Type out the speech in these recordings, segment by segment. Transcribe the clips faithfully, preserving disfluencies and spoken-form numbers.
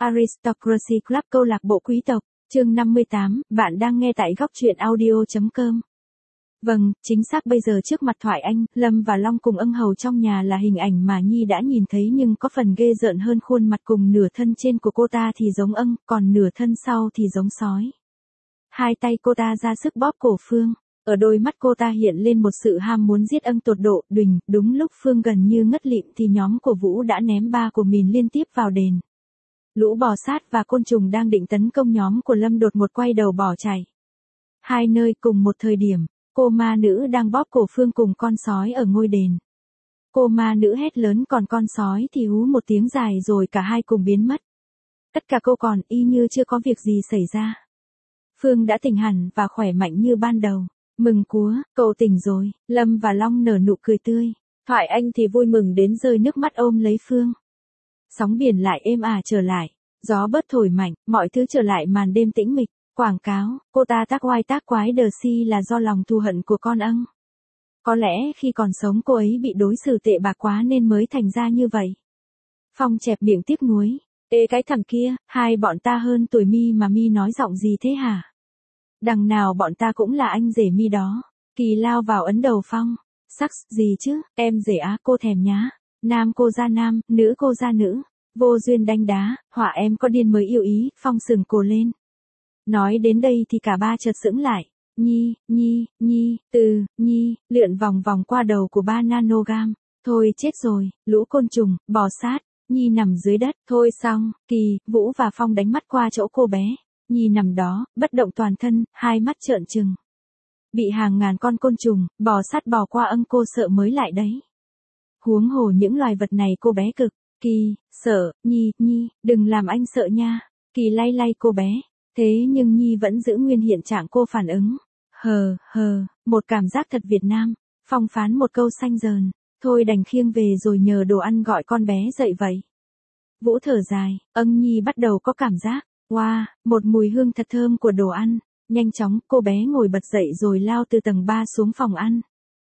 Aristocracy Club câu lạc bộ quý tộc, chương năm mươi tám, bạn đang nghe tại góc truyện audio.com. Vâng, chính xác bây giờ trước mặt Thoại Anh, Lâm và Long cùng ân hầu trong nhà là hình ảnh mà Nhi đã nhìn thấy nhưng có phần ghê rợn hơn khuôn mặt cùng nửa thân trên của cô ta thì giống ân, còn nửa thân sau thì giống sói. Hai tay cô ta ra sức bóp cổ Phương. Ở đôi mắt cô ta hiện lên một sự ham muốn giết ân tột độ, đùnh, đúng lúc Phương gần như ngất lịm thì nhóm của Vũ đã ném ba của mình liên tiếp vào đền. Lũ bò sát và côn trùng đang định tấn công nhóm của Lâm đột ngột quay đầu bỏ chạy. Hai nơi cùng một thời điểm, cô ma nữ đang bóp cổ Phương cùng con sói ở ngôi đền. Cô ma nữ hét lớn còn con sói thì hú một tiếng dài rồi cả hai cùng biến mất. Tất cả cô còn y như chưa có việc gì xảy ra. Phương đã tỉnh hẳn và khỏe mạnh như ban đầu. Mừng cúa, cậu tỉnh rồi, Lâm và Long nở nụ cười tươi. Thoại Anh thì vui mừng đến rơi nước mắt ôm lấy Phương. Sóng biển lại êm ả trở lại, gió bớt thổi mạnh, mọi thứ trở lại màn đêm tĩnh mịch. Quảng cáo, cô ta tác oai tác quái đờ si là do lòng thù hận của con ân. Có lẽ khi còn sống cô ấy bị đối xử tệ bạc quá nên mới thành ra như vậy. Phong chẹp miệng tiếc nuối. Ê cái thằng kia, hai bọn ta hơn tuổi Mi mà Mi nói giọng gì thế hả? Đằng nào bọn ta cũng là anh rể Mi đó. Kỳ lao vào ấn đầu Phong. Sắc gì chứ, em rể á cô thèm nhá. Nam cô ra nam, nữ cô ra nữ. Vô duyên đánh đá, họa em có điên mới yêu ý, Phong sừng cổ lên. Nói đến đây thì cả ba chợt sững lại. Nhi, Nhi, Nhi, từ, Nhi, lượn vòng vòng qua đầu của ba nanogam. Thôi chết rồi, lũ côn trùng, bò sát. Nhi nằm dưới đất, thôi xong, Kỳ, Vũ và Phong đánh mắt qua chỗ cô bé. Nhi nằm đó, bất động toàn thân, hai mắt trợn trừng. Bị hàng ngàn con côn trùng, bò sát bò qua ân cô sợ mới lại đấy. Huống hồ những loài vật này cô bé cực, Kỳ, sợ, Nhi, Nhi, đừng làm anh sợ nha. Kỳ lay lay cô bé. Thế nhưng Nhi vẫn giữ nguyên hiện trạng cô phản ứng. Hờ, hờ, một cảm giác thật Việt Nam. Phong phán một câu xanh dờn. Thôi đành khiêng về rồi nhờ đồ ăn gọi con bé dậy vậy. Vũ thở dài, ân Nhi bắt đầu có cảm giác. Wow, một mùi hương thật thơm của đồ ăn. Nhanh chóng, cô bé ngồi bật dậy rồi lao từ tầng ba xuống phòng ăn.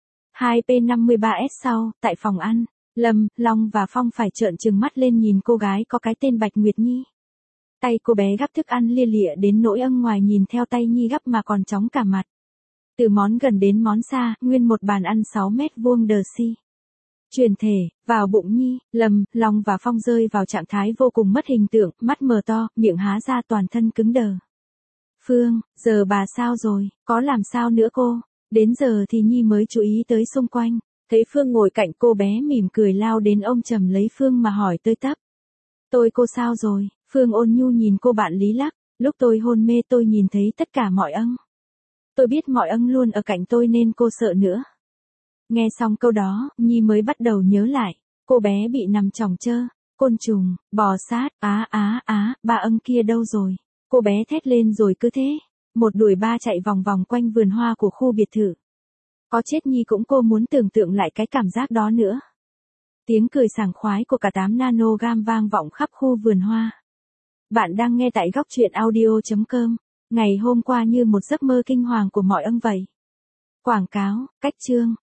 hai P năm mươi ba S sau, tại phòng ăn, Lâm, Long và Phong phải trợn trừng mắt lên nhìn cô gái có cái tên Bạch Nguyệt Nhi. Tay cô bé gắp thức ăn lia lịa đến nỗi ân ngoài nhìn theo tay Nhi gắp mà còn chóng cả mặt. Từ món gần đến món xa, nguyên một bàn ăn sáu mét vuông đờ si. Truyền thể, vào bụng Nhi, Lâm, Long và Phong rơi vào trạng thái vô cùng mất hình tượng, mắt mờ to, miệng há ra toàn thân cứng đờ. Phương, giờ bà sao rồi, có làm sao nữa cô? Đến giờ thì Nhi mới chú ý tới xung quanh. Thấy Phương ngồi cạnh cô bé mỉm cười lao đến ôm chầm lấy Phương mà hỏi tơi tấp. Tôi cô sao rồi? Phương ôn nhu nhìn cô bạn lý lắc, lúc tôi hôn mê tôi nhìn thấy tất cả mọi ân. Tôi biết mọi ân luôn ở cạnh tôi nên cô sợ nữa. Nghe xong câu đó, Nhi mới bắt đầu nhớ lại, cô bé bị nằm chỏng chơ, côn trùng, bò sát, á á á, ba ân kia đâu rồi? Cô bé thét lên rồi cứ thế, một đuổi ba chạy vòng vòng quanh vườn hoa của khu biệt thự. Có chết Nhi cũng cô muốn tưởng tượng lại cái cảm giác đó nữa. Tiếng cười sảng khoái của cả tám nanogam vang vọng khắp khu vườn hoa. Bạn đang nghe tại góc truyện audio.com. Ngày hôm qua như một giấc mơ kinh hoàng của mọi ân vậy. Quảng cáo, cách chương,